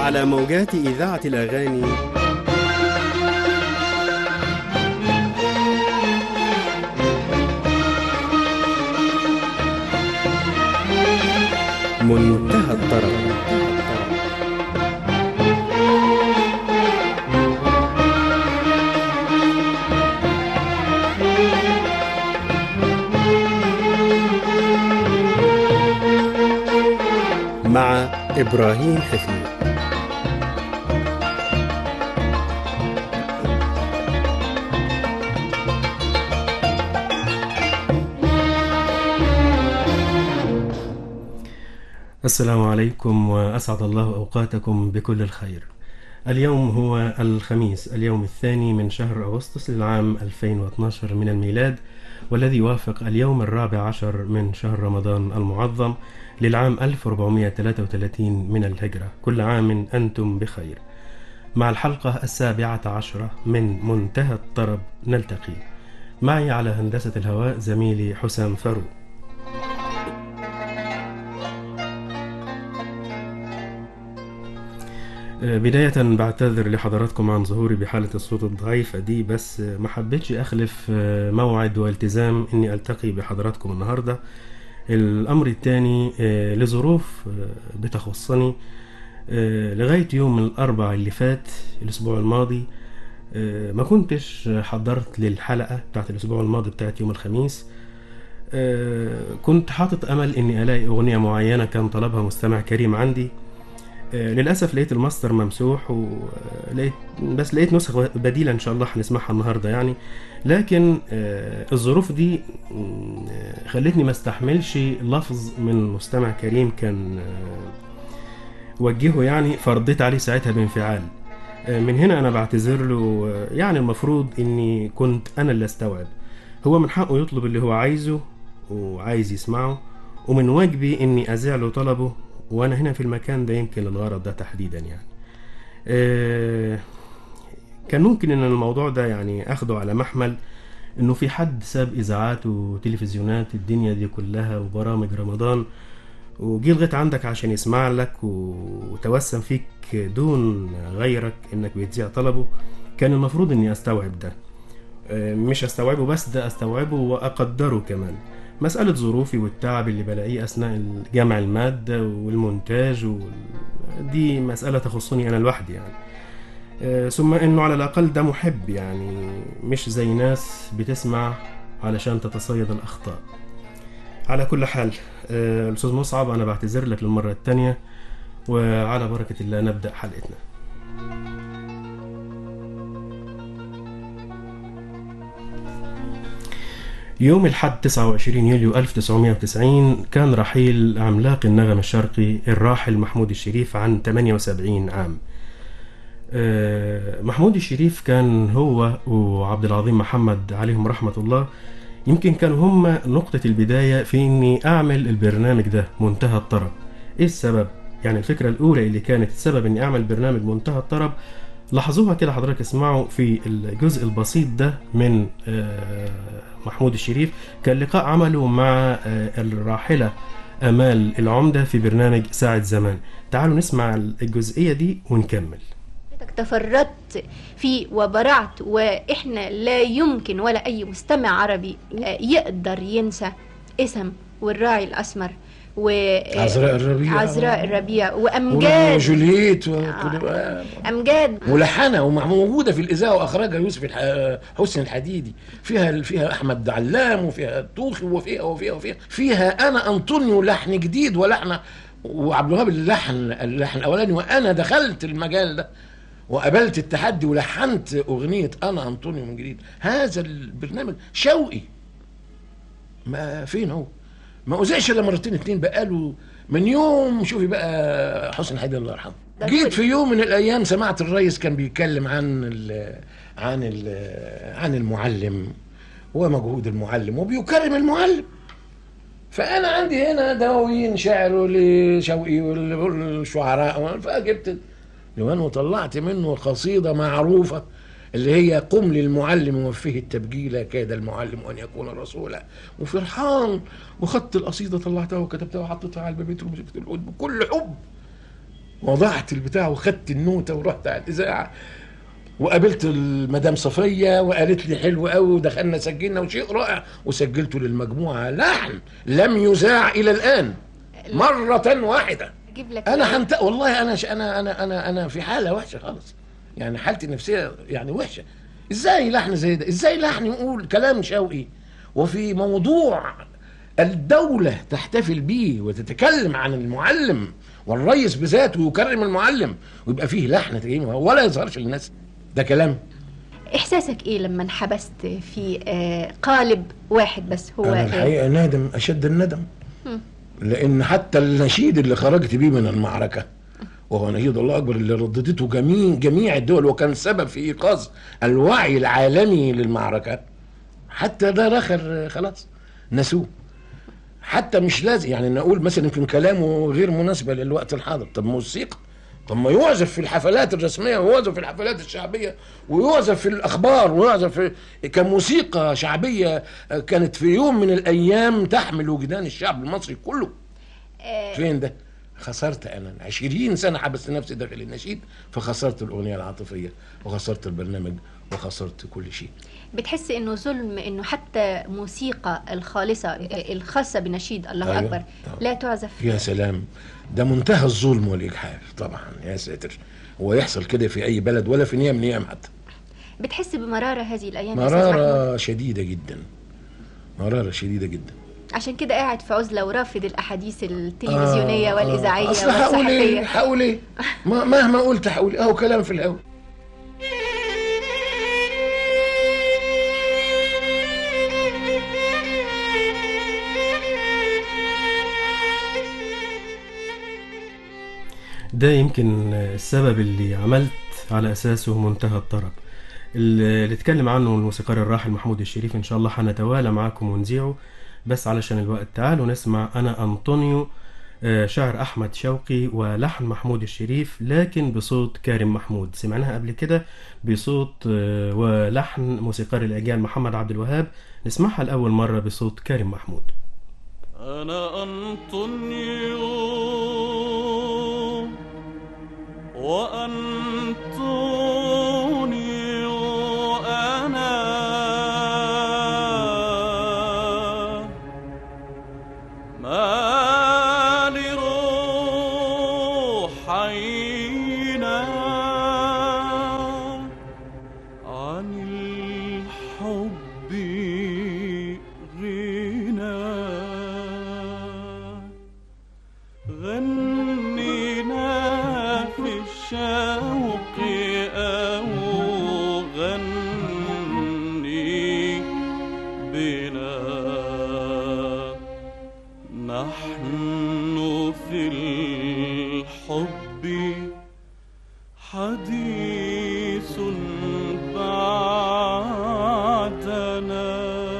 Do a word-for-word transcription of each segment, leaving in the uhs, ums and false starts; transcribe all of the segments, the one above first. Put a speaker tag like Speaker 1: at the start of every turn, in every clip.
Speaker 1: على موجات إذاعة الأغاني منتهى الطرب. مع إبراهيم حفيظ. السلام عليكم وأسعد الله أوقاتكم بكل الخير. اليوم هو الخميس، اليوم الثاني من شهر أغسطس للعام ألفين واثني عشر من الميلاد، والذي يوافق اليوم الرابع عشر من شهر رمضان المعظم للعام ألف وأربعمائة وثلاثة وثلاثين من الهجرة. كل عام أنتم بخير. مع الحلقة السابعة عشرة من منتهى الطرب نلتقي. معي على هندسة الهواء زميلي حسام فاروق. بداية بعتذر لحضراتكم عن ظهوري بحالة الصوت الضعيفة دي، بس ما حبيتش أخلف موعد والتزام إني ألتقي بحضراتكم النهاردة. الأمر الثاني لظروف بتخصني، لغاية يوم الأربع اللي فات الأسبوع الماضي ما كنتش حضرت للحلقة بتاعت الأسبوع الماضي بتاعت يوم الخميس. كنت حاطط أمل إني ألاقي أغنية معينة كان طلبها مستمع كريم عندي. للأسف لقيت الماستر ممسوح، ولقيت بس لقيت نسخة بديلة إن شاء الله هنسمعها النهاردة يعني. لكن الظروف دي خلتني ما استحملش لفظ من مستمع كريم كان وجهه يعني، فرضيت عليه ساعتها بانفعال. من هنا أنا بعتذر له. يعني المفروض إني كنت أنا اللي استوعب. هو من حقه يطلب اللي هو عايزه وعايز يسمعه، ومن واجبي إني أذيع له طلبه، وانا هنا في المكان ده يمكن للغرض ده تحديدا يعني. آه كان ممكن ان الموضوع ده يعني اخده على محمل انه في حد ساب اذاعات وتلفزيونات الدنيا دي كلها وبرامج رمضان وجي لغايه عندك عشان يسمع لك وتوسم فيك دون غيرك انك بتذيع طلبه. كان المفروض اني استوعب ده، آه مش استوعبه بس، ده استوعبه واقدره كمان. مسألة ظروفي والتعب اللي بلاقيه أثناء جمع المادة والمونتاج و... دي مسألة تخصني أنا لوحدي يعني. أه ثم أنه على الأقل ده محب يعني، مش زي ناس بتسمع علشان تتصيد الأخطاء. على كل حال أه الأستاذ مصعب، أنا بعتذر لك للمرة الثانية، وعلى بركة الله نبدأ حلقتنا. يوم الحد تسعة وعشرين يوليو ألف وتسعمائة وتسعين كان رحيل عملاق النغم الشرقي الراحل محمود الشريف عن ثمانية وسبعين عام. محمود الشريف كان هو وعبد العظيم محمد عليهم رحمة الله يمكن كانوا هم نقطة البداية في إني أعمل البرنامج ده منتهى الطرب. إيه السبب؟ يعني الفكرة الأولى اللي كانت السبب إني أعمل برنامج منتهى الطرب لاحظوها كده حضرتك، اسمعوا في الجزء البسيط ده من محمود الشريف. كان لقاء عمله مع الراحلة أمال العمدة في برنامج ساعة زمان. تعالوا نسمع الجزئية دي ونكمل.
Speaker 2: تفردت فيه وبرعت، وإحنا لا يمكن ولا أي مستمع عربي يقدر ينسى اسم والراعي الأسمر
Speaker 3: وعزراء الربيع
Speaker 2: عزراء الربيع وأمجاد
Speaker 3: وجولييت
Speaker 2: آه. أمجاد
Speaker 3: ملحنة وموجودة في الإذاعة وأخرجها يوسف حسن الحديدي. فيها فيها أحمد علام وفيها الطوخي وفيها وفيها وفيها فيها أنا أنطونيو لحن جديد ولحن، وعبد الوهاب اللحن اللحن الأولاني. وأنا دخلت المجال ده وقبلت التحدي ولحنت أغنية أنا أنطونيو من جديد. هذا البرنامج شوقي ما فين هو، ما أذيعش إلا مرتين اتنين بقاله من يوم. شوفي بقى حسن الحديدي الله يرحمه، جيت في يوم من الأيام سمعت الرئيس كان بيتكلم عن ال عن ال عن المعلم ومجهود المعلم وبيكرم المعلم. فأنا عندي هنا دواوين شعر لشوقي والشعراء، فجبت ديوان وطلعت منه قصيدة معروفة اللي هي قم للمعلم وفيه التبجيل كاد المعلم أن يكون رسولا، وفرحان. وخدت القصيدة طلعتها وكتبتها وحطيتها على البيت ومسكت العود بكل حب. وضعت البتاع وخدت النوتة ورحت على الإذاعة، وقابلت المدام صفية وقالت لي حلو قوي، ودخلنا سجلنا وشيء رائع، وسجلته للمجموعة لحن لم يذاع إلى الآن مرة واحدة.
Speaker 2: اجيب لك
Speaker 3: أنا حنت... والله أنا ش... أنا أنا أنا أنا في حالة وحشة خالص، يعني حالتي النفسية يعني وحشة. إزاي لحن زي ده؟ إزاي لحن يقول كلام شوقي وفي موضوع الدولة تحتفل به وتتكلم عن المعلم والرئيس بذاته ويكرم المعلم، ويبقى فيه لحن تجيب ولا يظهرش للناس؟ ده كلام.
Speaker 2: احساسك ايه لما انحبست في آه قالب واحد بس هو؟
Speaker 3: انا الحقيقه نادم اشد الندم، لان حتى النشيد اللي خرجت بيه من المعركه وهو نشيد الله اكبر اللي رددته جميع جميع الدول وكان سبب في ايقاظ الوعي العالمي للمعركه، حتى ده رخر خلاص نسوه. حتى مش لازم يعني نقول مثلا يمكن كلامه غير مناسبه للوقت الحاضر، طب موسيقى، طب ما يعزف في الحفلات الرسميه ويعزف في الحفلات الشعبيه ويعزف في الاخبار ويعزف في كموسيقى شعبيه كانت في يوم من الايام تحمل وجدان الشعب المصري كله. فين ده؟ خسرت انا عشرين سنه حبست نفسي داخل النشيد، فخسرت الاغنيه العاطفيه وخسرت البرنامج وخسرت كل شيء.
Speaker 2: بتحس انه ظلم انه حتى موسيقى الخالصه الخاصه بنشيد الله
Speaker 3: أيوة.
Speaker 2: اكبر لا تعزف؟
Speaker 3: يا سلام، ده منتهى الظلم والاجحاف طبعا، يا ساتر. هو يحصل كده في اي بلد ولا في نيام نيام حتى؟
Speaker 2: بتحس بمراره هذه الايام؟
Speaker 3: مراره شديده جدا، مراره شديده جدا.
Speaker 2: عشان كده قاعد في عزله ورافض الاحاديث التلفزيونيه آه والاذاعيه
Speaker 3: اصل هقول ايه هقول ايه مهما قلت هقول اهو كلام في الهوا.
Speaker 1: ده يمكن السبب اللي عملت على أساسه منتهى الطرب اللي اتكلم عنه الموسيقار الراحل محمود الشريف. إن شاء الله هنتوالى معاكم ونذيعه، بس علشان الوقت تعالوا نسمع أنا أنطونيو، شعر أحمد شوقي ولحن محمود الشريف لكن بصوت كارم محمود. سمعناها قبل كده بصوت ولحن موسيقار الأجيال محمد عبد الوهاب، نسمعها لأول مرة بصوت كارم محمود.
Speaker 4: أنا أنطونيو وأنطونيو أنا ما لروحينا عن الحب غنى غنينا في الشوق أو غني بنا نحن في الحب حديث بعدنا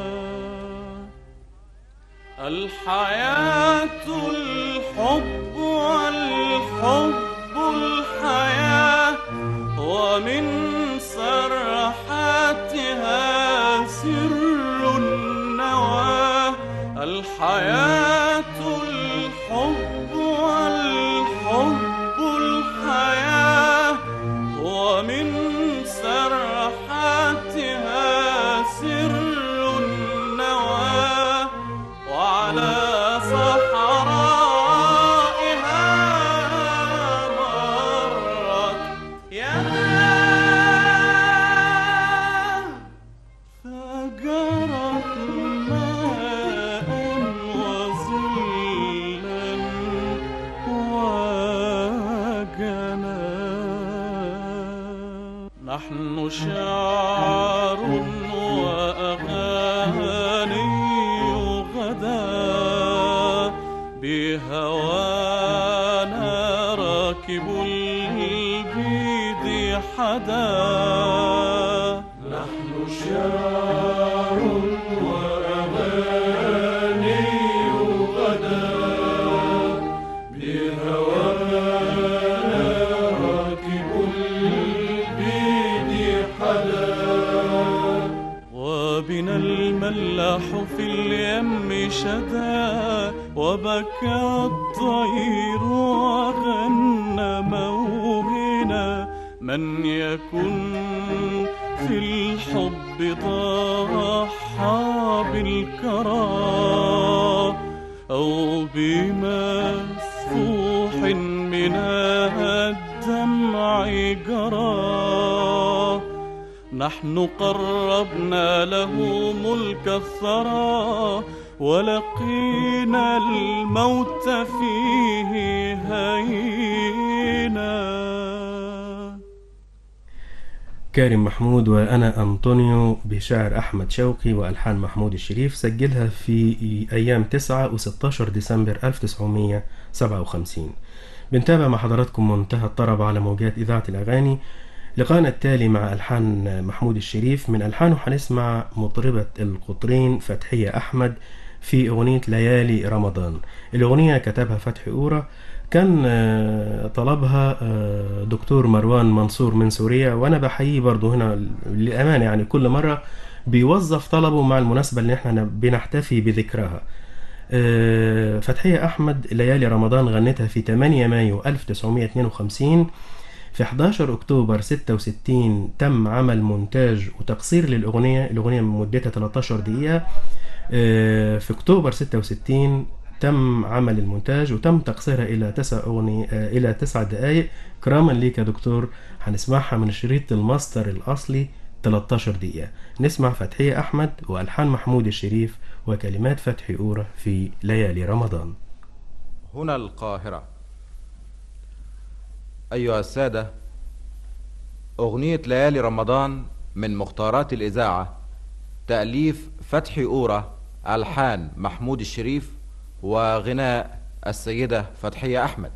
Speaker 4: الحياة الحب والحب الحياة ومن سرحاتها سر النوى الحياة الحب والحب الحياة ومن سرحاتها سر النوى وعلى صحرائها مرت يا فجرت ماء وظلا وجنا نحن شعر وأغاني غدا بهوانا راكب البيد حدا نحن شعر وأغاني غدا بهوانا راكب البيد حدا وبنا الملاح في اليم شدا وبكى الطير وغنى من يكن في الحب ضحى بالكرى أو بمسفوح من الدمع جرى. نحن قربنا له ملك الثرى ولقينا الموت فيه هينا.
Speaker 1: كارم محمود وأنا أنطونيو بشعر أحمد شوقي وألحان محمود الشريف، سجلها في أيام تسعة وستاشر ديسمبر ألف وتسعمية وسبعة وخمسين. بنتابع مع حضراتكم منتهى الطرب على موجات إذاعة الأغاني. لقاءنا التالي مع ألحان محمود الشريف، من ألحانه هنسمع مطربة القطرين فتحية أحمد في أغنية ليالي رمضان. الأغنية كتبها فتحي أورا، كان طلبها دكتور مروان منصور من سوريا، وأنا بحييه برضو هنا للأمانة، يعني كل مرة بيوظف طلبه مع المناسبة اللي احنا بنحتفي بذكرها. فتحية أحمد ليالي رمضان غنتها في ثمانية مايو ألف وتسعمية واثنين وخمسين. في حداشر أكتوبر ستة وستين تم عمل مونتاج وتقصير للأغنية، الأغنية مدتها ثلاثة عشر دقيقة. في أكتوبر ستة وستين تم عمل المونتاج وتم تقصيرها إلى تسع أغنية إلى تسع دقائق. كراما ليك يا دكتور، هنسمعها من شريط الماستر الأصلي ثلاثة عشر دقيقة. نسمع فتحية أحمد وألحان محمود الشريف وكلمات فتحي أورا في ليالي رمضان.
Speaker 5: هنا القاهرة. أيها السادة، أغنية ليالي رمضان من مختارات الإذاعة، تأليف فتحي أورا، ألحان محمود الشريف، وغناء السيدة فتحية أحمد.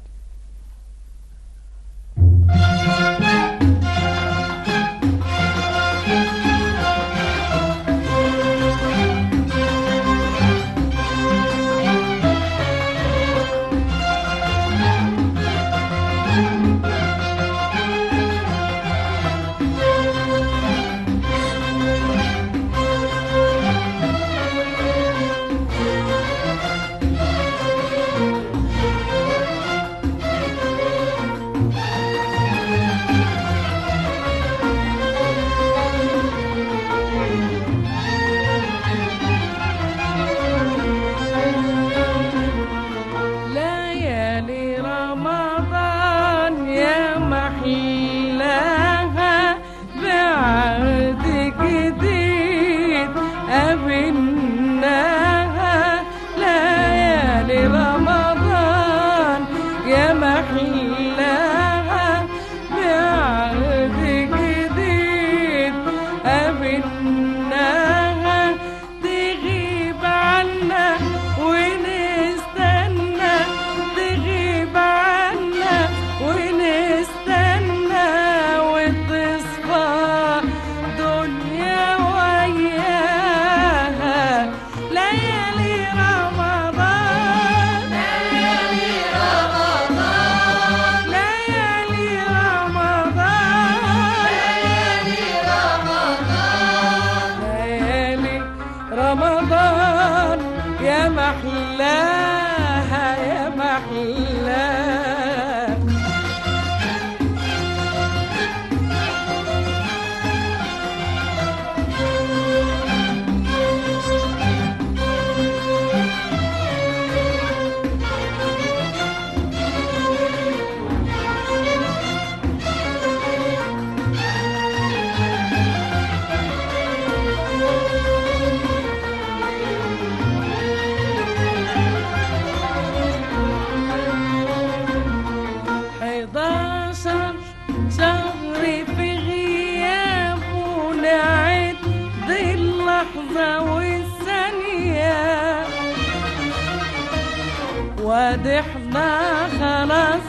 Speaker 6: وادحنا خلاص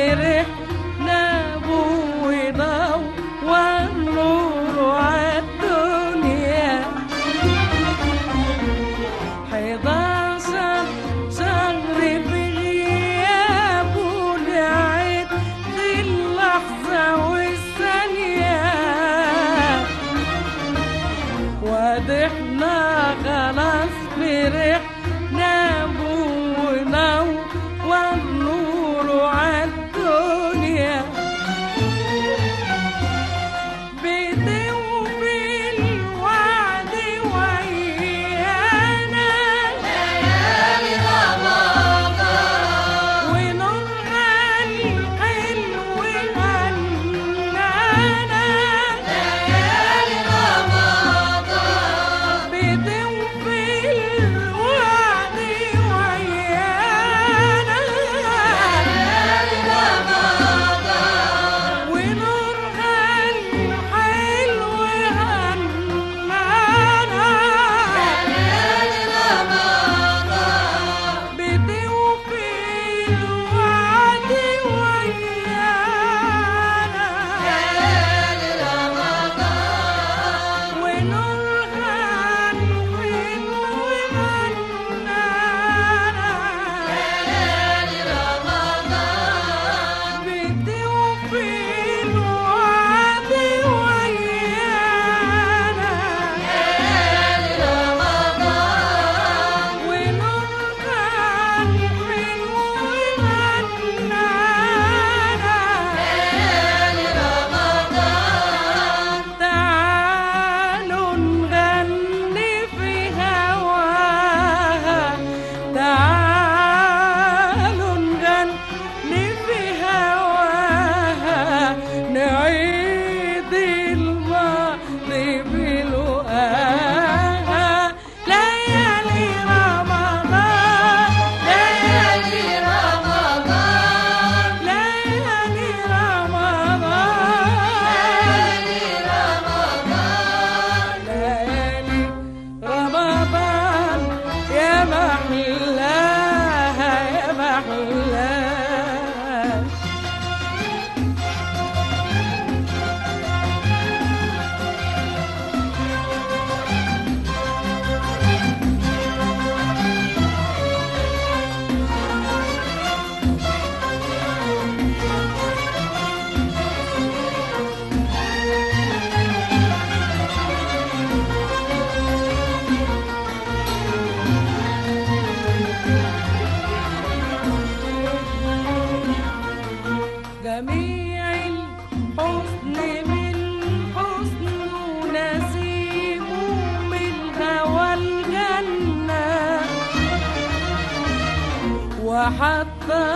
Speaker 6: فرحنا بوضاو والنور عالدنيا. حداشر شهر بغياب ونعد دي اللحظة والثانية. وادحنا خلاص فرحنا بوضاو والنور عالدنيا.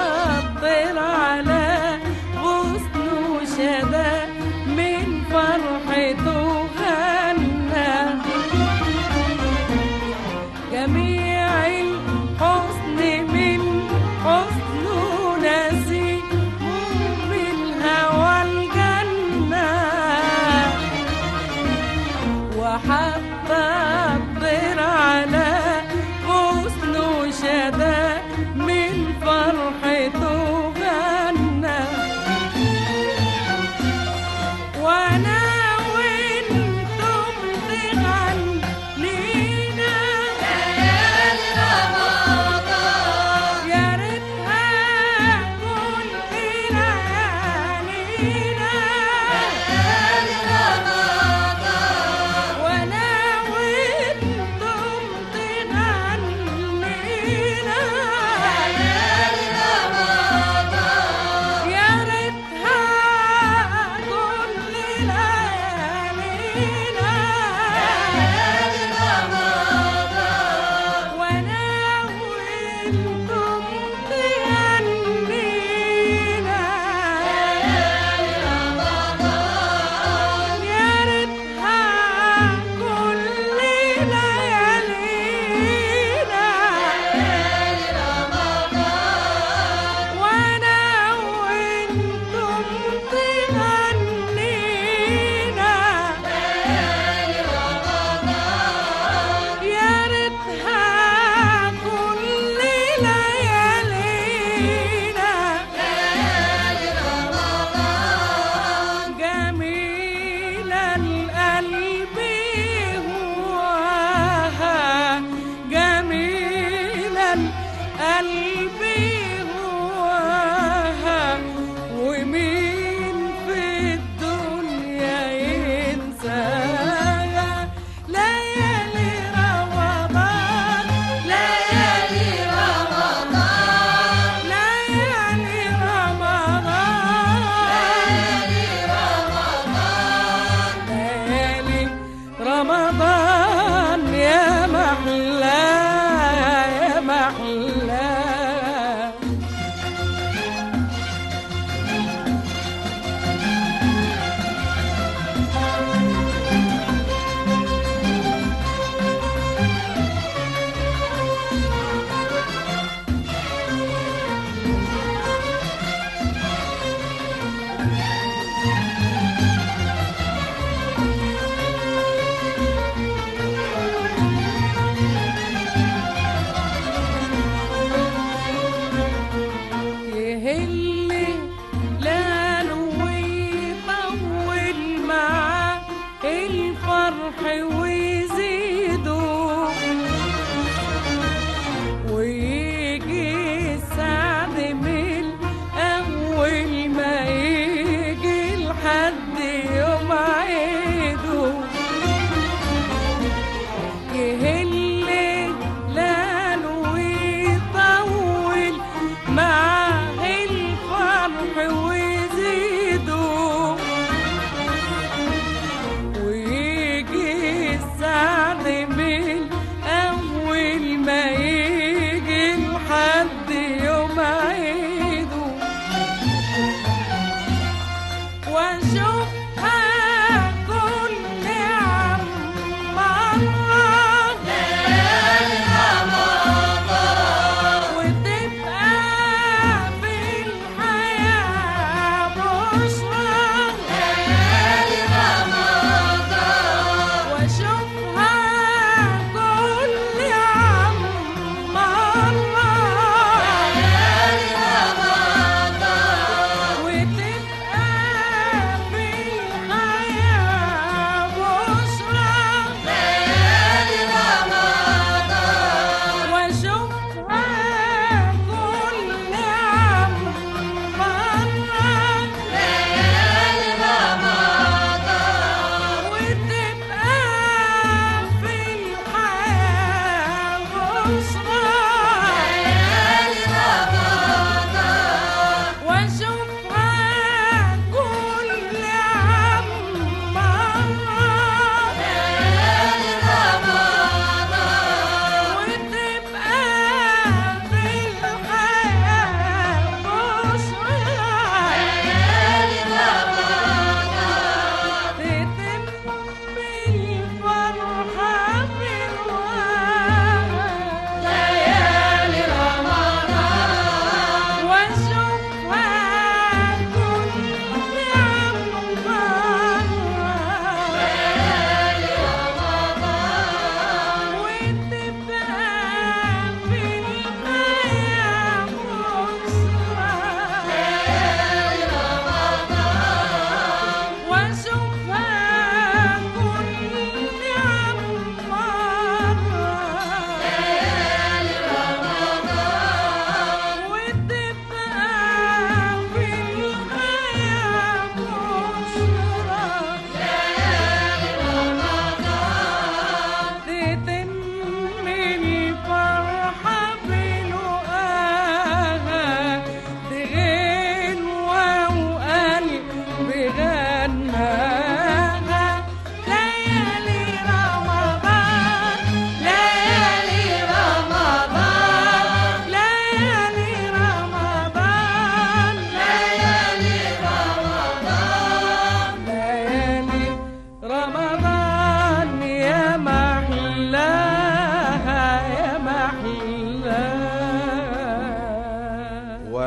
Speaker 6: الطير على غصنه شدا من فرحته غنى جميع الحسن من حسنه نسيم بالهوى الجنة وحتى الطير على غصنه شدا من فرحته غنى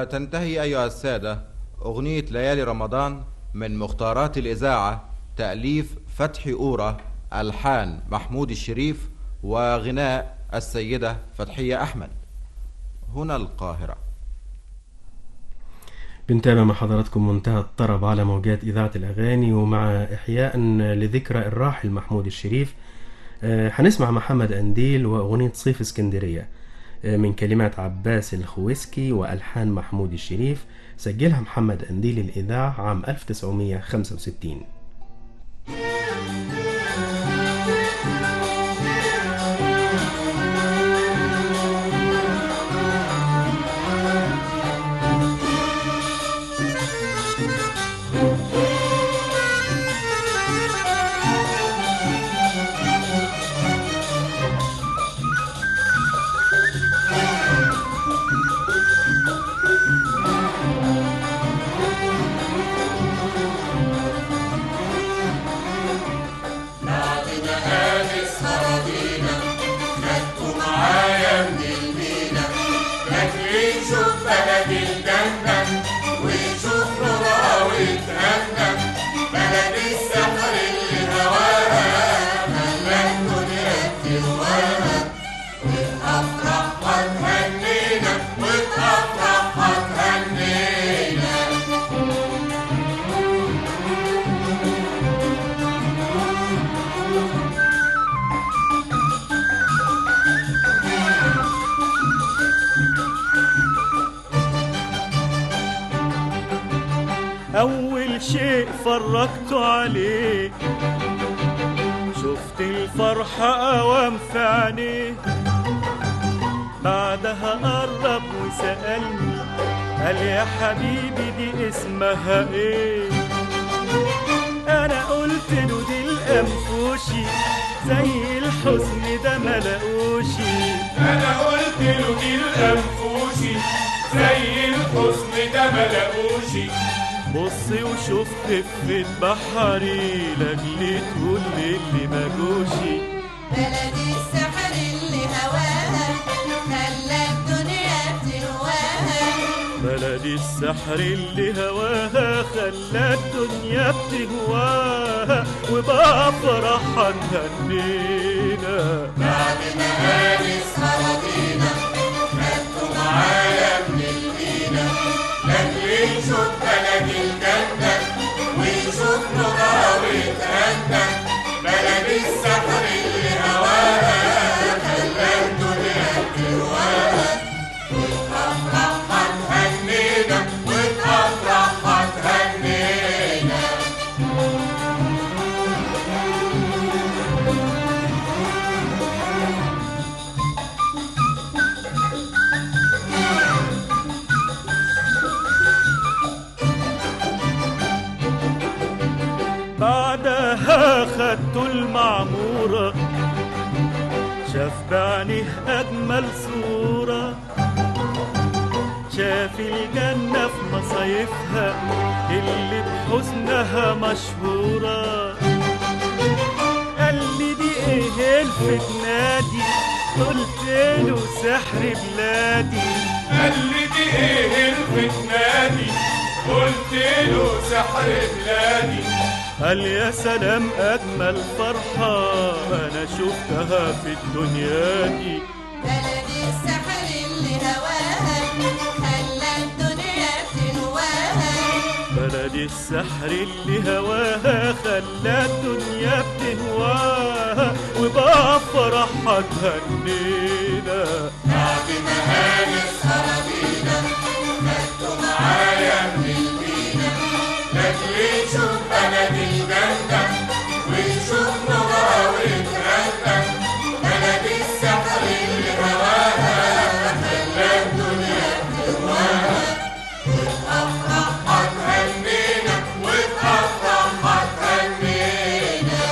Speaker 5: وتنتهي أيها السادة أغنية ليالي رمضان من مختارات الإذاعة، تأليف فتحي أورا، ألحان محمود الشريف، وغناء السيدة فتحية أحمد. هنا القاهرة.
Speaker 1: بنتابع مع حضراتكم منتهى الطرب على موجات إذاعة الأغاني، ومع إحياء لذكرى الراحل محمود الشريف هنسمع محمد أنديل وأغنية صيف اسكندرية من كلمات عباس الخويسكي وألحان محمود الشريف، سجلها محمد أنديل الإذاعة عام ألف وتسعمائة وخمسة وستين.
Speaker 4: أول شيء فرجت عليه شفت الفرحة أوام في عينيه، بعدها قرب وسألني قال يا حبيبي دي اسمها ايه؟ أنا قلت له دي الأنفوشي زي الحزن ده ملقوشي.
Speaker 7: أنا قلت له دي الأنفوشي زي الحزن ده ملقوشي.
Speaker 4: بصي وشوف خفة بحري لاجلي تقول اللي ما جوشي.
Speaker 6: بلدي السحر اللي هواها خلى الدنيا بتهواها.
Speaker 4: بلدي السحر اللي هواها خلى الدنيا بتهواها، وبفرح هنهنينا
Speaker 7: بعد ما هانس أراضينا خدتوا معايا من المينا لاجلي نشوف بلدي الجنة ونشوف نورها ويتهنى. بلدي السحر اللي هواها خلى الدنيا بتهواها، وتفرح هتهنينا وتفرح هتهنينا.
Speaker 4: بعدها خدته المعمورة شاف بعينيه أجمل صورة، شاف الجنة في مصايفها اللي بحسنها مشهورة. قال لي دي ايه الفتنة دي؟ قلت له سحر بلادي.
Speaker 7: قال لي دي ايه الفتنة دي؟ قلت له سحر بلادي.
Speaker 4: قال يا سلام أجمل فرحة أنا شفتها في الدنيا دي.
Speaker 6: بلدي السحر اللي هواها خلى الدنيا بتهواها.
Speaker 4: بلدي السحر اللي هواها خلى الدنيا بتهواها، وبفرح هتهنينا
Speaker 7: بعد ما هانس أراضينا خدتوا معايا من المينا لاجلي نشوف بلدي الجنة ونشوف نورها ويتهنى. بلدي السحر اللي هواها خلى الدنيا بتهواها، وتفرح هتهنينا وتفرح هتهنينا.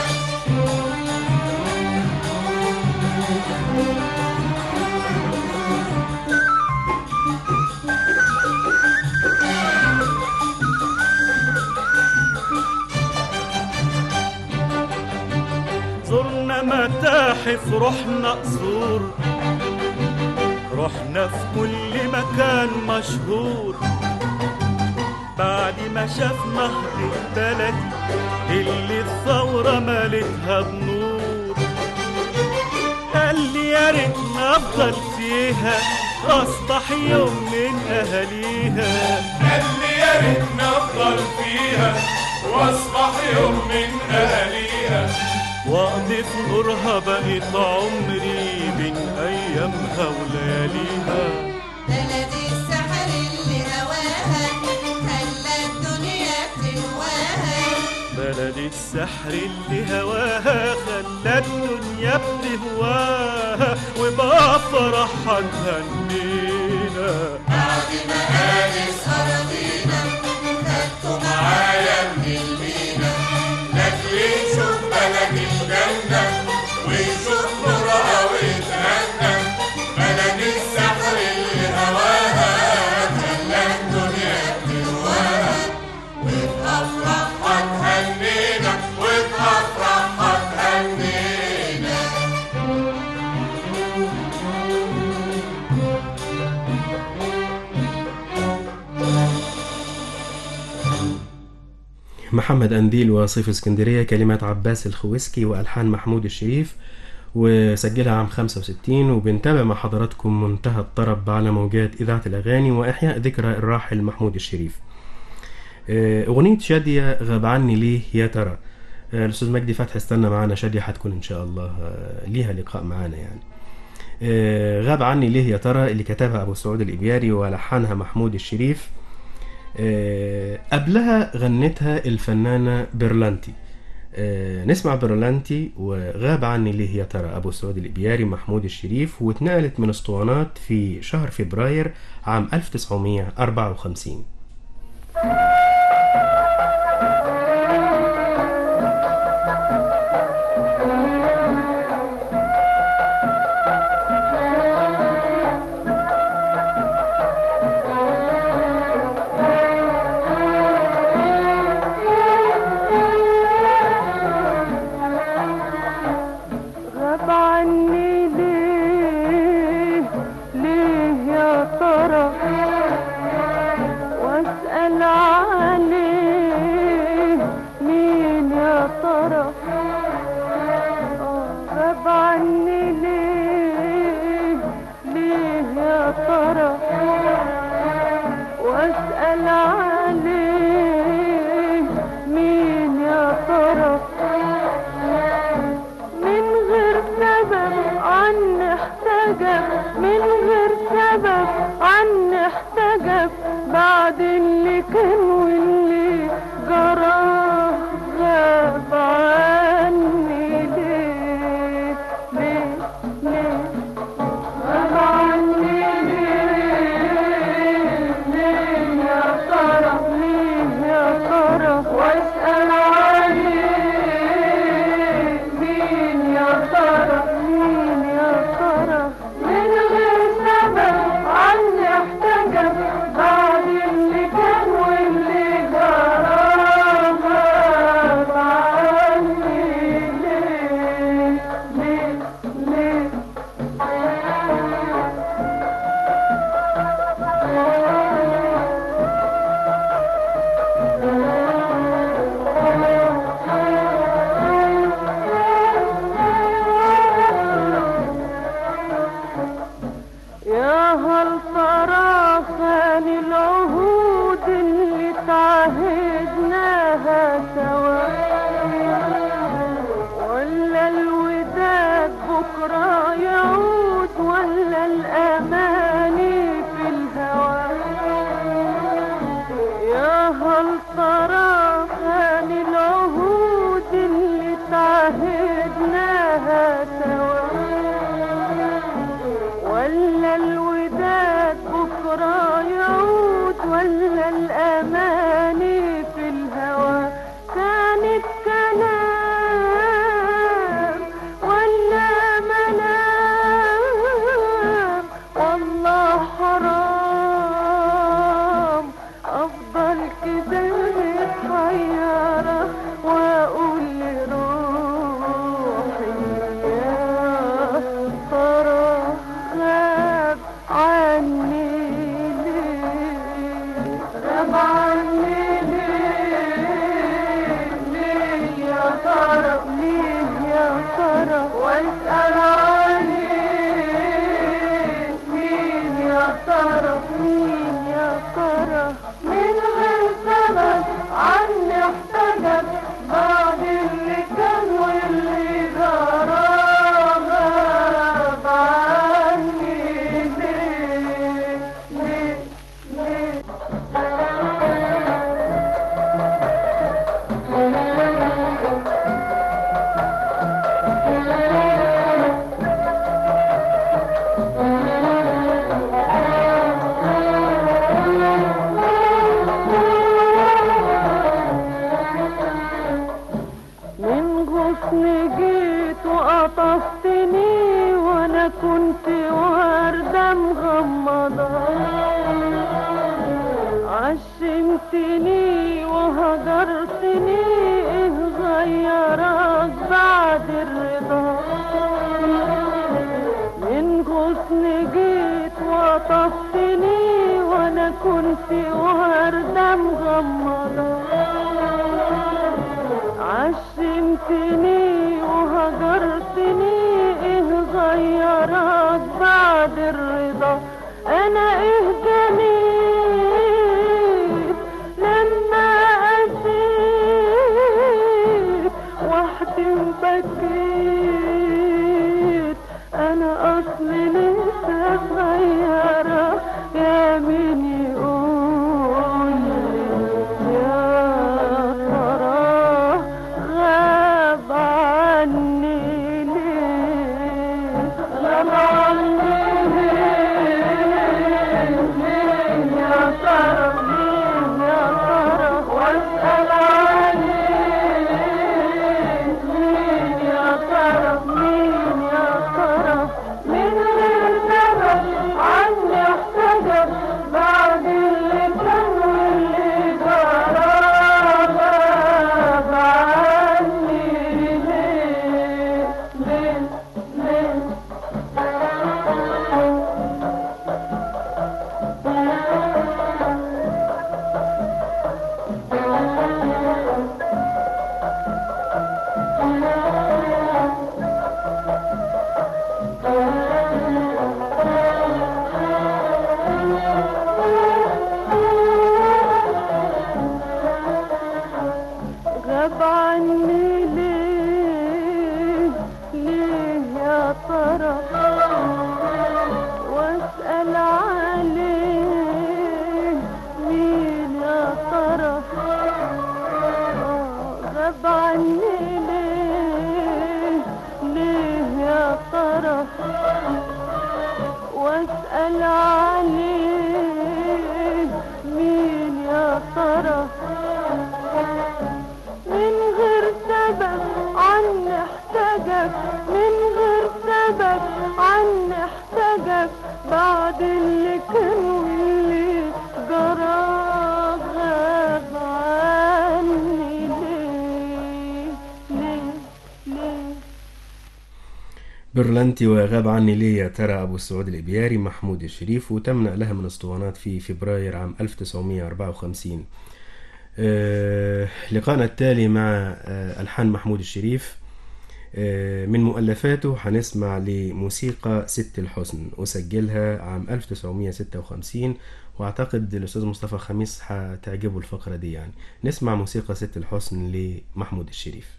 Speaker 4: زرنا متاحف رحنا قصور، رحنا في كل مكان مشهور بعد ما شاف نهضة بلدي اللي الثورة مالتها بنور. قال لي يا ريتنا افضل فيها اصبح يوم من اهاليها.
Speaker 7: قال لي يا ريتنا افضل فيها واصبح يوم من اهاليها،
Speaker 4: واقضي في نورها بقيت عمري بين ايامها ولياليها.
Speaker 6: بلدي السحر اللي هواها خلى الدنيا بتهواها.
Speaker 4: بلدي السحر اللي هواها خلى الدنيا بتهواها، وبأفرحها تهنينا.
Speaker 6: بعد ما آنس أراضينا خدته معايا من المينا، لاجل نشوف بلد الجنة ونشوف نورها ويتهنى. بلد السحر اللي هواها خلى الدنيا بتهواها، وبأفرحها تهنينا وبأفرحها تهنينا.
Speaker 1: محمد أنديل وصيف اسكندرية، كلمات عباس الخويسكي وألحان محمود الشريف، وسجلها عام خمسة وستين. وبنتابع مع حضراتكم منتهى الطرب على موجات إذاعة الأغاني وإحياء ذكرى الراحل محمود الشريف. أغنية شادية غاب عني ليه يا ترى. الأستاذ مجدي فتحي استنى معانا، شادية هتكون إن شاء الله ليها لقاء معانا يعني. غاب عني ليه يا ترى اللي كتبها أبو سعود الإبياري ولحنها محمود الشريف. قبلها غنتها الفنانة برلانتي. نسمع برلانتي وغاب عني ليه يا ترى أبو سعود الإبياري محمود الشريف، واتنقلت من اسطوانات في شهر فبراير عام ألف وتسعمائة وأربعة وخمسين.
Speaker 8: عني غاب عني ليه ليه يا ترى ليه يا ترى واسأل عليه مين يا ترى مين يا ترى من غير سبب عني احتجب بعد اللي كان واللي جرى غاب عني ليه ليه ليه من غصن جيت وقطفتني وانا كنت وردة مغمضة عشمتني وهجرتني ايه غيرك بعد الرضا من غصن جيت وقطفتني وانا كنت وردة مغمضة عشمتني وهجرتني ايه غيرك بعد الرضا انا ايه جميل لما اسيت وحدي وبكيت انا اصلي لسه صغيرة يا مين يقول يا ترى غاب عني ليه غاب عني ليه ليه يا ترى مين يا ترى واسأل عليه مين يا ترى مين يا ترى من غير سبب عني احتجب بعد اللي كان واللي جرى غاب عني ليه ليه ليه غاب عني ليه ليه يا ترى واسأل عليه مين يا ترى غاب عني ليه ليه يا ترى واسأل عليه مين يا ترى من غير سبب عني احتجب من غير سبب عني احتجب بعد اللي كان واللي جرى غاب عني ليه ليه ليه
Speaker 1: برلنتي وغاب عني ليه يا ترى أبو السعود الإبياري محمود الشريف، وتم نقلها من اسطوانات في فبراير عام ألف وتسعمائة وأربعة وخمسين. آه لقاءنا التالي مع آه ألحان محمود الشريف. آه من مؤلفاته هنسمع لموسيقى ست الحسن، وسجلها عام ألف وتسعمائة وستة وخمسين، واعتقد الأستاذ مصطفى خميس هتعجبه الفقرة دي. يعني نسمع موسيقى ست الحسن لمحمود الشريف.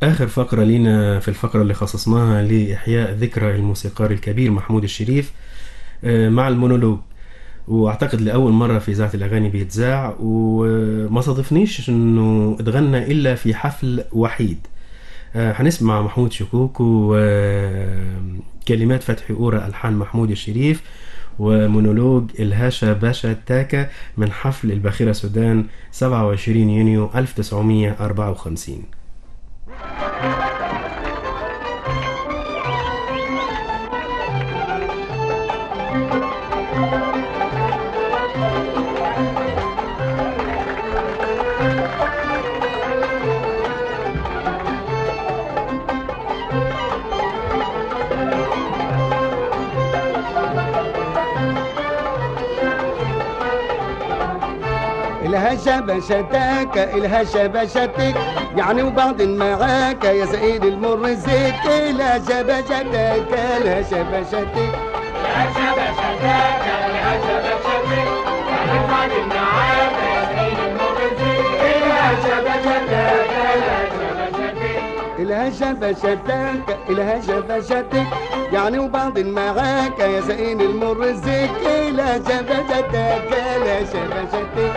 Speaker 1: آخر فقرة لينا في الفقرة اللي خصصناها لإحياء ذكرى الموسيقار الكبير محمود الشريف مع المونولوج. واعتقد لاول مره في اذاعه الاغاني بيتذاع، وما صادفنيش انه اتغنى الا في حفل وحيد. هنسمع محمود شكوكو وكلمات فتحي أورا ألحان محمود الشريف ومونولوج الهاشا باشا تاكا من حفل الباخرة سودان سبعة وعشرين يونيو ألف وتسعمائة وأربعة وخمسين.
Speaker 9: الهشا بشتاك الهشا بشتك يعني وبعض معاك يا سيد المرزق. الهشا بشتاك الهشا بشتك
Speaker 6: الهشا بشتاك الهشا بشتك يعني وبعض معاك يا سيد المرزق. الهشا بشتاك الهشا بشتك
Speaker 9: الهشا بشتاك الهشا بشتك يعني وبعض معاك يا سيد المرزق. الهشا بشتاك الهشا بشتك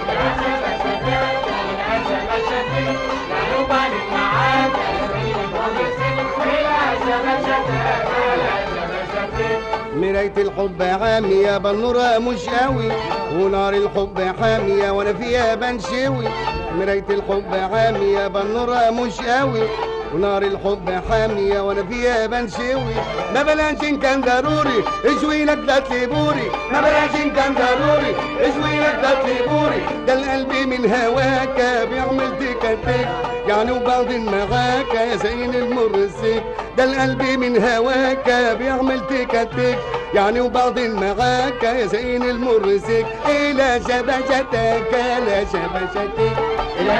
Speaker 9: مراية الحب عامية بالنور مش قوي ونار الحب حامية وانا فيها بنشوي. مراية الحب عامية بالنور مش قوي ونار الحب حامية وانا فيها بنشوي. ما بلاش ان كان ضروري اشوي لك ده تليبوري. ما بلاش ان كان ضروري اشوي لك ده تليبوري. ده القلب من هواك بيعمل تكتك يعني وبعض معاك يا زين المرسك. ده القلب من هواك بيعمل تكتك يعني وبعض معاك يا زين المرسك. إلى شبشتك لا شبشتك
Speaker 6: إلى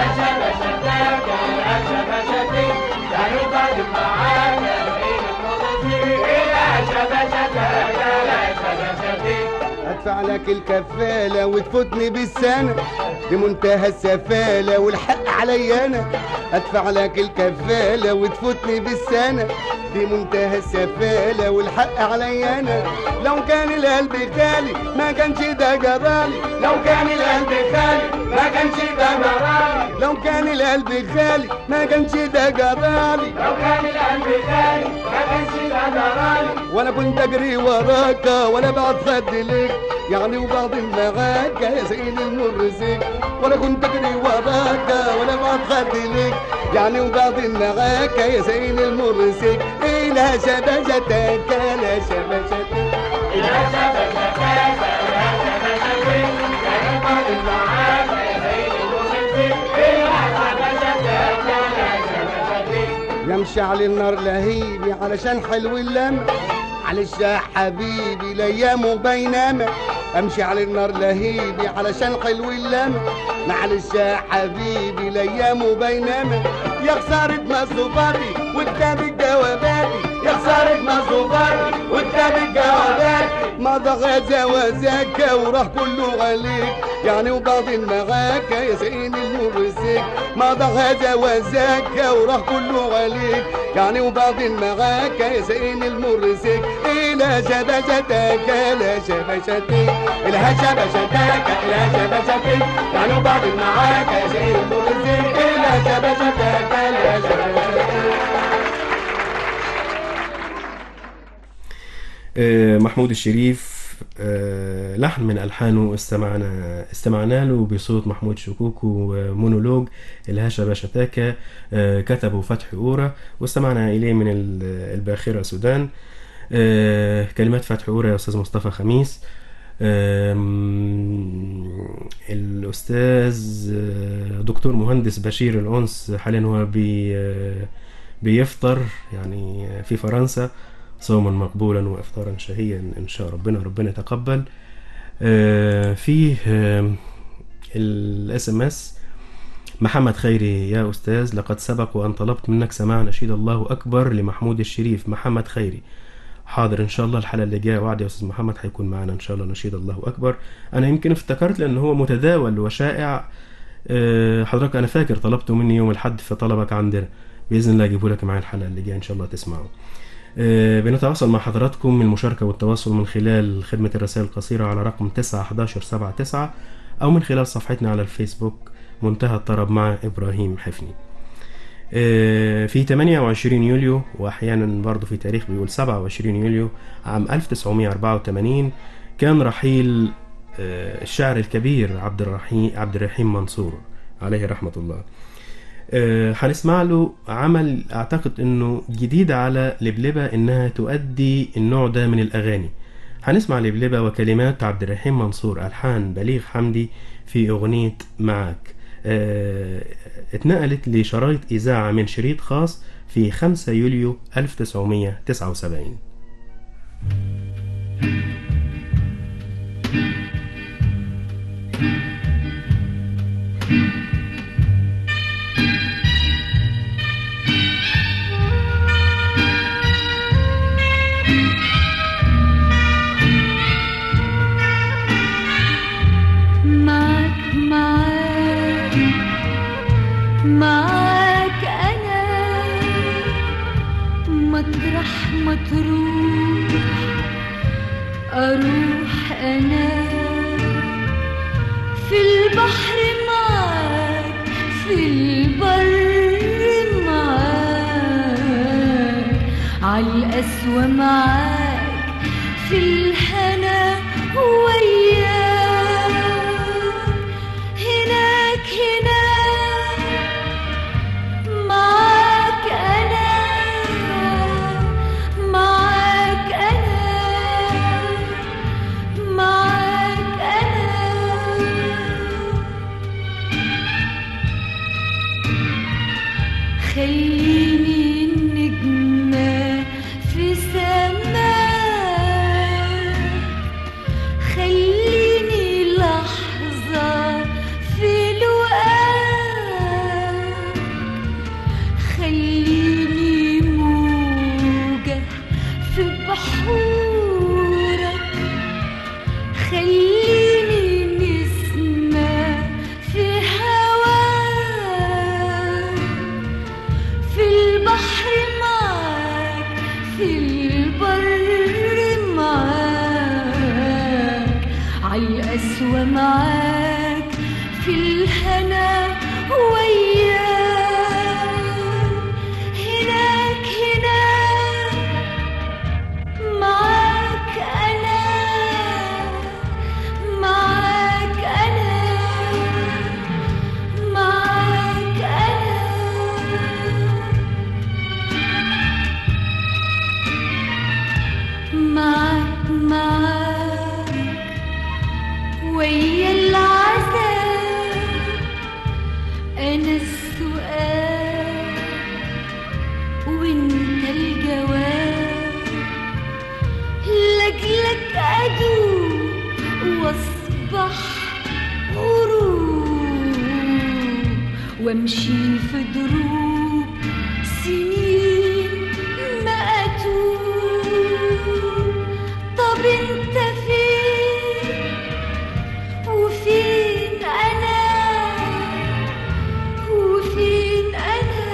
Speaker 6: شبشتك لا شبشتك يعني وبعض معاك يا زين المرسك. إلى شبشتك لا شبشتك
Speaker 9: ادفع لك الكفالة وتفوتني بالسنة بمنتهى السفالة والحق علي انا. ادفع لك الكفالة وتفوتني بالسنة بمنتهى السفالة والحق علي انا. لو كان القلب خالي ما كانش ده جرالي. لو كان القلب خالي ما كانش ده جرالي. لو كان القلب خالي ما كانش ده جرالي.
Speaker 6: لو كان القلب خالي ما كانش ده جرالي.
Speaker 9: ولا كنت اجري وراك ولا بعد خد ليك يعني وبعض معاك يا سيد المرزق. ولا كنت اجري وراك ولا بعد خد ليك يعني وبعض معاك يا سيد المرزق. إلى شبشتك لا شبشتك
Speaker 6: إلى شبشتك لا شبشتك يعني وبعض معاك يا سيد المرزق. إلى شبشتك لا شبشتك
Speaker 9: يمشي على النار لهيبي علشان حلو اللمة معلش يا حبيبي الايام بينما. امشي على النار لهيبي علشان حلو اللمة معلش يا حبيبي الايام بينما. يا خسارة مصروفاتي وكتاب الجواباتي. يا خسارة مصروفاتي وكتاب الجواباتي. ما ضغط وزاك وراح كله عليك يعني وبعض معاك يا سيد المرزق. ما ضغط وزاك وراح كله عليك يعني وبعض معاك يا سيد المرزق. إلى شبشتك لا شبشتك إلى شبشتك لا شبشتك يعني وبعض معاك يا سيد المرزق. إلى شبشتك لا شبشتك.
Speaker 1: محمود الشريف لحن من ألحانه استمعنا استمعنا له بصوت محمود شكوكو. مونولوج الهاشا باشتاكا كتبه فتحي أورا واستمعنا إليه من الباخرة سودان. كلمات فتحي أورا يا أستاذ مصطفى خميس. الأستاذ دكتور مهندس بشير الأنس حاليا هو بي بيفطر يعني في فرنسا صوما مقبولا وافطارا شهيا ان شاء ربنا ربنا يتقبل. فيه الاس ام اس محمد خيري يا استاذ لقد سبق وان طلبت منك سماع نشيد الله اكبر لمحمود الشريف. محمد خيري حاضر ان شاء الله الحلقه اللي جايه وعد يا استاذ محمد هيكون معنا ان شاء الله نشيد الله اكبر. انا يمكن افتكرت لان هو متداول وشائع. حضرتك انا فاكر طلبته مني يوم الاحد في طلبك عندنا باذن الله اجيبه لك معايا الحلقه اللي جايه ان شاء الله تسمعه. آه، بنتواصل مع حضراتكم من المشاركه والتواصل من خلال خدمه الرسائل القصيره على رقم تسعة حداشر سبعة تسعة او من خلال صفحتنا على الفيسبوك منتهى الطرب مع ابراهيم حفني. آه، في ثمانية وعشرين يوليو واحيانا برضو في تاريخ بيقول سبعة وعشرين يوليو عام ألف وتسعمائة وأربعة وثمانين كان رحيل آه، الشاعر الكبير عبد الرحيم عبد الرحيم منصور عليه رحمة الله. آه، هنسمع له عمل اعتقد انه جديد على لبلبة انها تؤدي النوع ده من الاغاني. هنسمع لبلبة وكلمات عبد الرحيم منصور الحان بليغ حمدي في اغنية معاك. آه، اتنقلت لشرايط اذاعة من شريط خاص في خمسة يوليو ألف وتسعمائة وتسعة وسبعين.
Speaker 8: معاك معاك معاك أنا مطرح ما تروح أروح أنا في البحر معاك في البر معاك عالقسوة معاك في الهنا وياك هناك هناك معاك أنا معاك أنا معاك أنا خليني النجمة في سماك خليني لحظة في لقاك خليني موجة في بحورك خليني نسمة في هواك في البحر معاك في البر معاك عالقسوة معاك في الهنا وياك هناك هناك معاك أنا معاك أنا معاك أنا معاك معاك ويا العذاب أنا السؤال وانت الجواب لجلك أدوب واصبح غروب وامشي في دروب سنين ما أتوب طب انت فين وفين أنا وفين أنا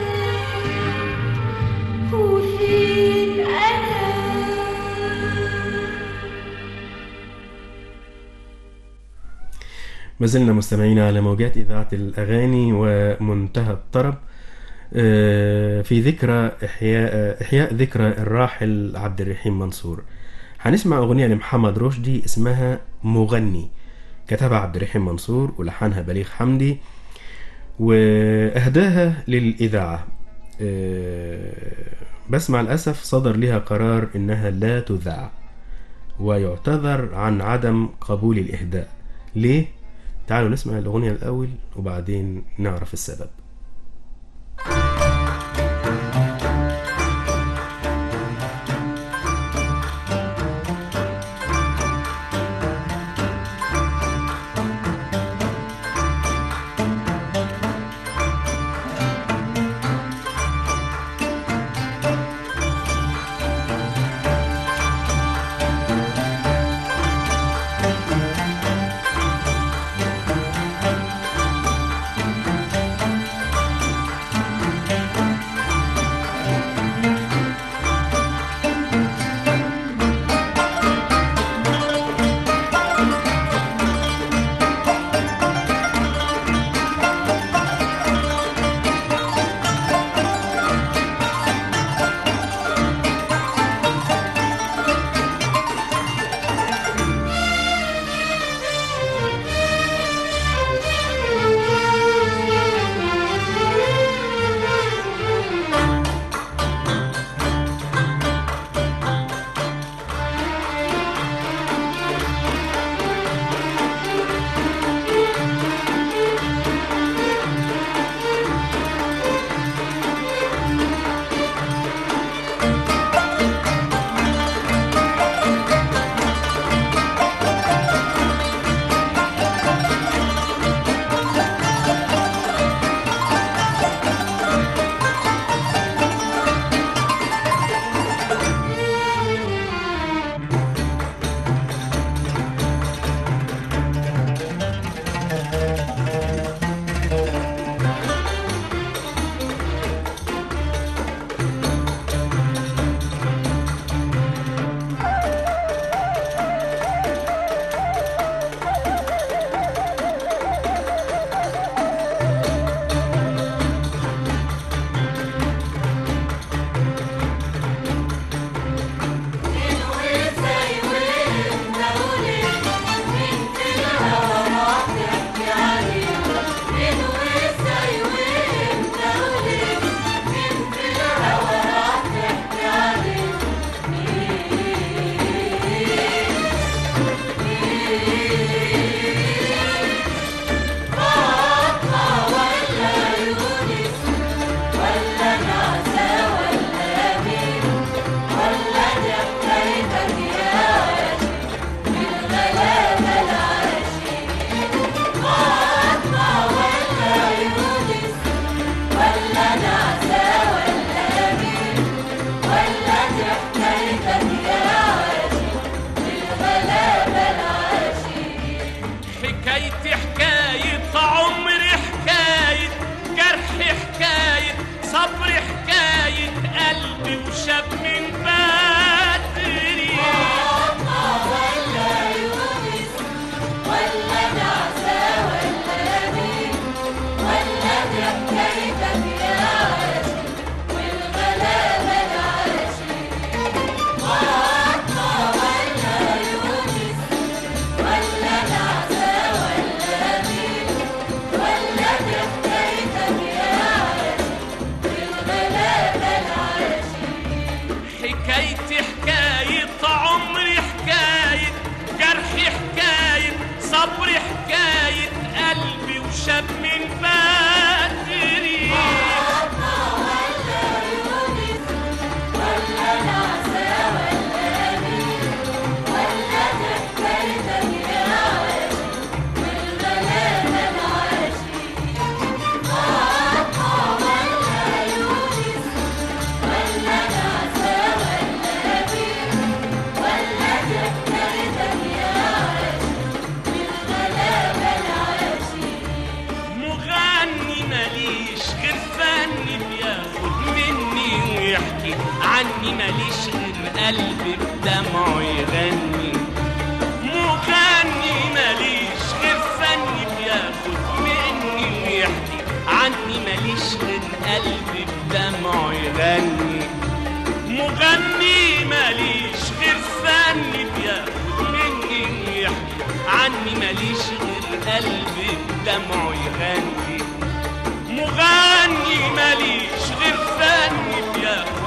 Speaker 8: وفين أنا
Speaker 1: ما زلنا مستمعين على موجات إذاعة الأغاني ومنتهى الطرب آه، في ذكرى إحياء إحياء ذكرى الراحل عبد الرحيم منصور. هنسمع أغنية لمحمد رشدي اسمها مغني، كتبها عبد الرحيم منصور ولحنها بليغ حمدي وأهداها للإذاعة. آه، بس مع الأسف صدر لها قرار إنها لا تذاع ويعتذر عن عدم قبول الإهداء. ليه؟ تعالوا نسمع الأغنية الأول وبعدين نعرف السبب.
Speaker 4: شاب من بدري عني ماليش غير قلبي بدمعه يغني. مغني ماليش غير فني بياخد مني ويحكي عني ماليش غير قلبي بدمعه يغني. مغني ماليش غير فني بياخد مني ويحكي عني ماليش غير قلبي بدمعه يغني. مغني ماليش غير فني بياخد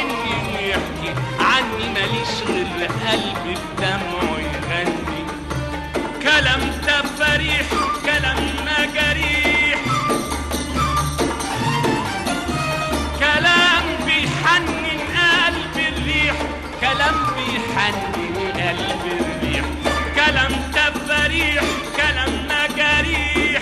Speaker 4: عني ماليش غير قلبي بدمعه يغني. كلام تفاريح كلام مجاريح كلام بيحنن قلب الريح كلام بيحنن قلب الريح. كلام تفاريح كلام مجاريح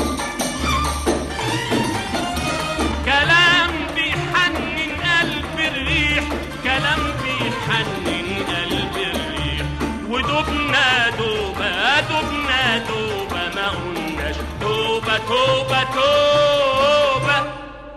Speaker 4: كلام بيحنن قلب الريح كلام بيحنن قلب الريح. ودوبنا دوبة دوبنا دوبة ما قلناش توبة توبة توبة.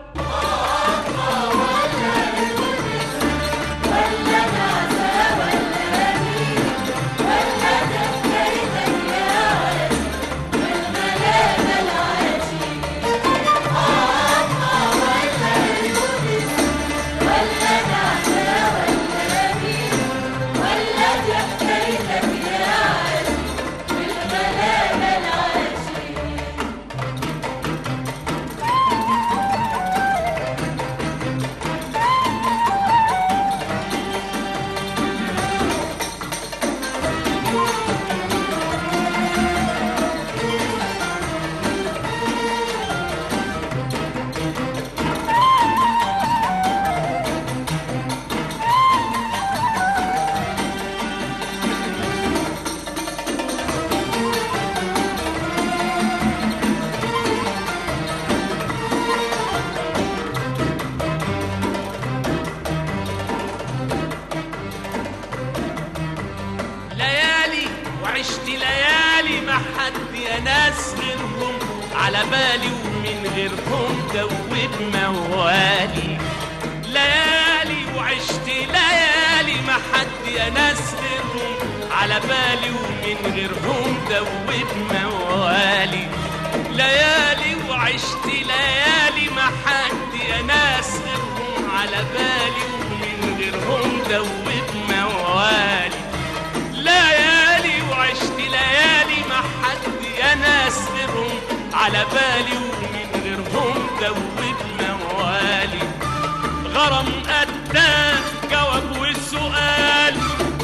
Speaker 4: عشت ليالي ما حد يا ناس غيرهم على بالي ومن غيرهم دوب موالي. ليالي وعشت ليالي ما حد يا ناس غيرهم على بالي ومن غيرهم دوب موالي. ليالي وعشت ليالي ما حد يا ناس غيرهم على بالي ومن غيرهم دوب موالي. ليالي وعشت ليالي ما حد يا ناس غيرهم على بالي ومن غيرهم دوب موالي. غرام قدام جواب والسؤال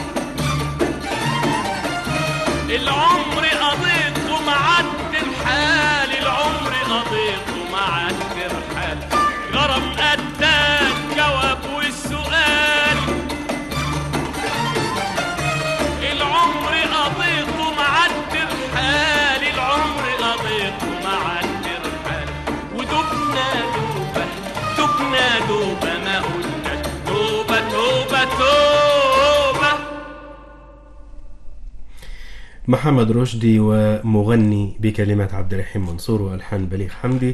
Speaker 4: العمر قضيته مع الترحال العمر قضيته مع الترحال. غرام قدام جواب والسؤال العمر قضيته مع الترحال العمر قضيته مع الترحال. ودوبنا دوبة دوبنا دوبة ما قلنا توبة توبة توبة.
Speaker 1: محمد رشدي ومغني بكلمات عبد الرحيم منصور والحان بليغ حمدي،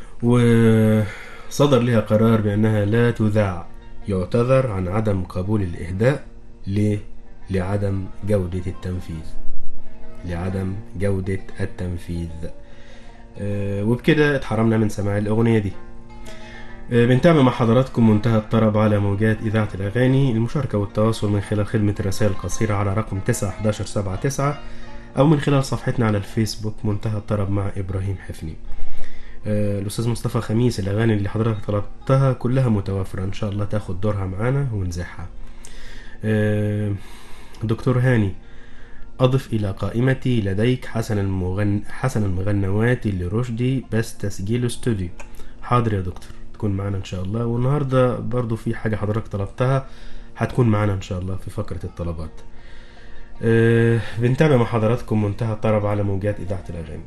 Speaker 1: وصدر لها قرار بأنها لا تذاع، يعتذر عن عدم قبول الإهداء. ليه؟ لعدم جودة التنفيذ لعدم جودة التنفيذ أه وبكده اتحرمنا من سماع الأغنية دي. أه بنتابع مع حضراتكم منتهى الطرب على موجات إذاعة الأغاني. المشاركة والتواصل من خلال خدمة الرسائل القصيرة على رقم تسعة واحد واحد سبعة تسعة أو من خلال صفحتنا على الفيسبوك منتهى الطرب مع إبراهيم حفني. أه الأستاذ مصطفى خميس، الأغاني اللي حضرتك طلبتها كلها متوافرة، إن شاء الله تاخد دورها معانا ونزحها. أه دكتور هاني، أضف إلى قائمتي لديك حسن المغن... حسن المغنوات لرشدي بس تسجيل استوديو. حاضر يا دكتور، تكون معنا إن شاء الله. والنهاردة برضو في حاجة حضرتك طلبتها هتكون معنا إن شاء الله في فقرة الطلبات. أه بنتابع مع حضراتكم منتهى الطرب على موجات إذاعة الأغاني.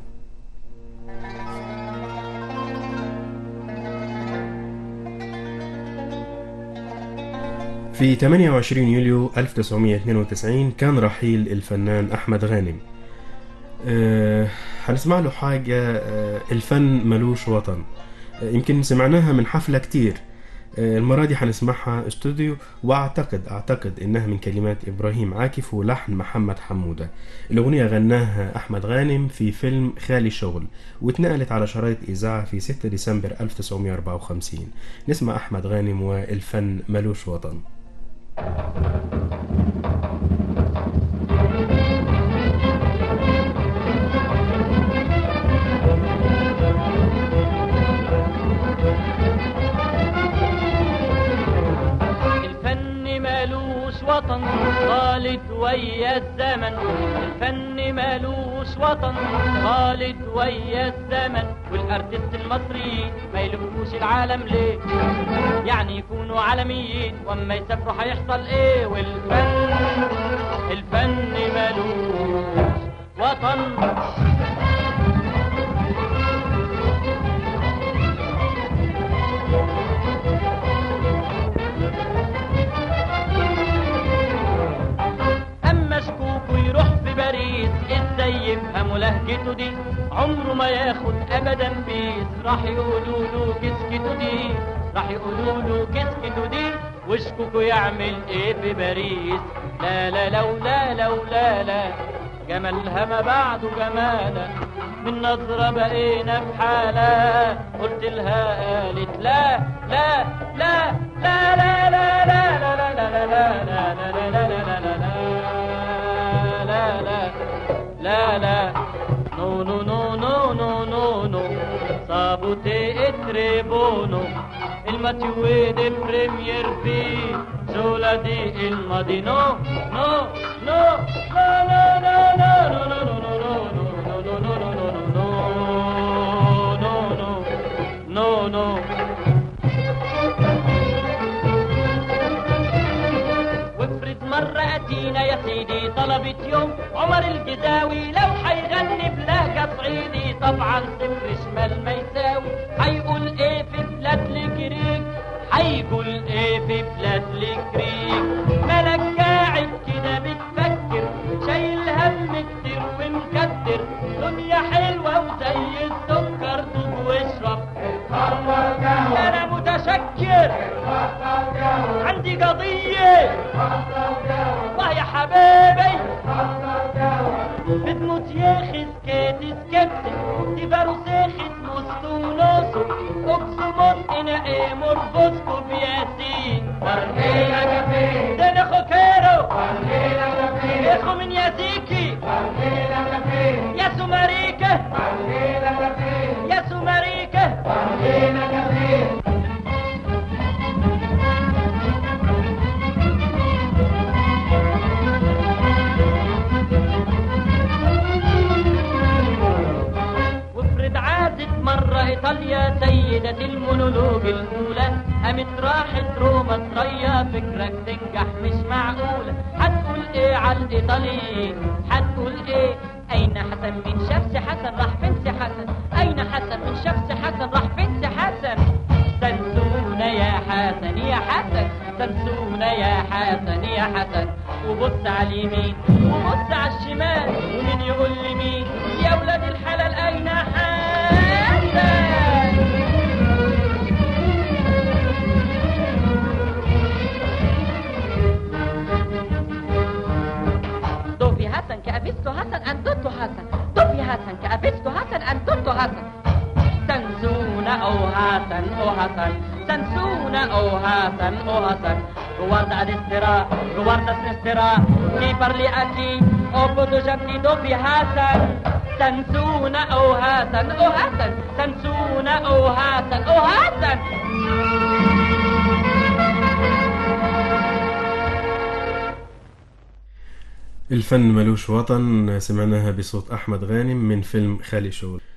Speaker 1: في ثمانية وعشرين يوليو ألف وتسعمائة واثنين وتسعين كان رحيل الفنان أحمد غانم. أه هنسمع له حاجة، أه الفن ملوش وطن. أه يمكن سمعناها من حفلة كتير، أه المرة دي هنسمعها استوديو، واعتقد اعتقد انها من كلمات ابراهيم عاكف ولحن محمد حمودة. الاغنية غناها احمد غانم في فيلم خالي شغل، واتنقلت على شرايط اذاعة في ستة ديسمبر ألف وتسعمائة وأربعة وخمسين. نسمع احمد غانم والفن ملوش وطن.
Speaker 10: وطن خالد ويا الزمن، الفن مالوش وطن خالد ويا الزمن. والارتست المصريين ما يلفوش العالم ليه؟ يعني يكونوا عالميين واما يسافروا هيحصل ايه؟ والفن الفن مالوش وطن. ازاي يفهموا لهجته دي؟ عمره ما ياخد ابدا بيس. راح يقولوا له كسكته دي، راح يقولوا له كسكته دي. وشكوكو يعمل ايه في باريس؟ لا لا لولا لولا لا جمالها ما بعده جمالا. من نظرة بقينا في حالة، قلت لها قالت لا لا لا لا لا لا لا لا لا لا لا لا لا لا لا نو نو نو نو نو نو نو صابوتي اتريبونو الماتيوي دي بريمير في زولا دي الماضي. نو نو نو نو نو نو نو نو نو نو نو نو. مرة أتينا يا سيدي طلبت يوم عمر الجزاوي لو حيغني بلهجة صعيدي. طبعا صفر شمال ما يساوي. حيقول ايه في بلاد الجريك؟ حيقول ايه في بلاد الجريك؟ مالك قاعد كده بتفكر، شايل هم كتير ومكتر. دنيا حلوة وزي السكر، دوب واشرب انا متشكر. عندي قضية وهي حبيبي بتموت ياخي سكيتي سكيتي تبارو ساخت نصو نصو اقسمون انا ايه مرفوسكو بياسين. فرحينا كفين دانا خوكيرو، فرحينا كفين اخو من يازيكي، فرحينا كفين يا سوماريكا، فرحينا كفين يا سوماريكا، فرحينا كفين. مرة إيطاليا سيدة المونولوج الأولى قامت راحت روما تريا. فكرك تنجح مش معقولة. هتقول إيه على الإيطالي؟ هتقول إيه؟ أين حسن من شافسي حسن؟ راح فين سي حسن؟ أين حسن من شافسي حسن؟ راح فين سي حسن؟ تنسونا يا حسن يا حسن، تنسونا يا حسن يا حسن. وبص على اليمين وبص على الشمال، ومين يقول لي مين؟ يا ولاد الحلال أين حسن؟ دوفي حسن كأبستو حسن أندوتو حسن، دوفي حسن كأبستو حسن أندوتو حسن. تنسونا أو حسن أو حسن، تنسونا أو حسن أو حسن. Guarda a destra, guarda a sinistra, chi parli a chi, o podo giamni doppia Hassan. Tansuna oh Hassan, oh Hassan, Tansuna oh Hassan, oh Hassan.
Speaker 1: الفن ملوش وطن سمعناها بصوت أحمد غانم من فيلم خالي شغل.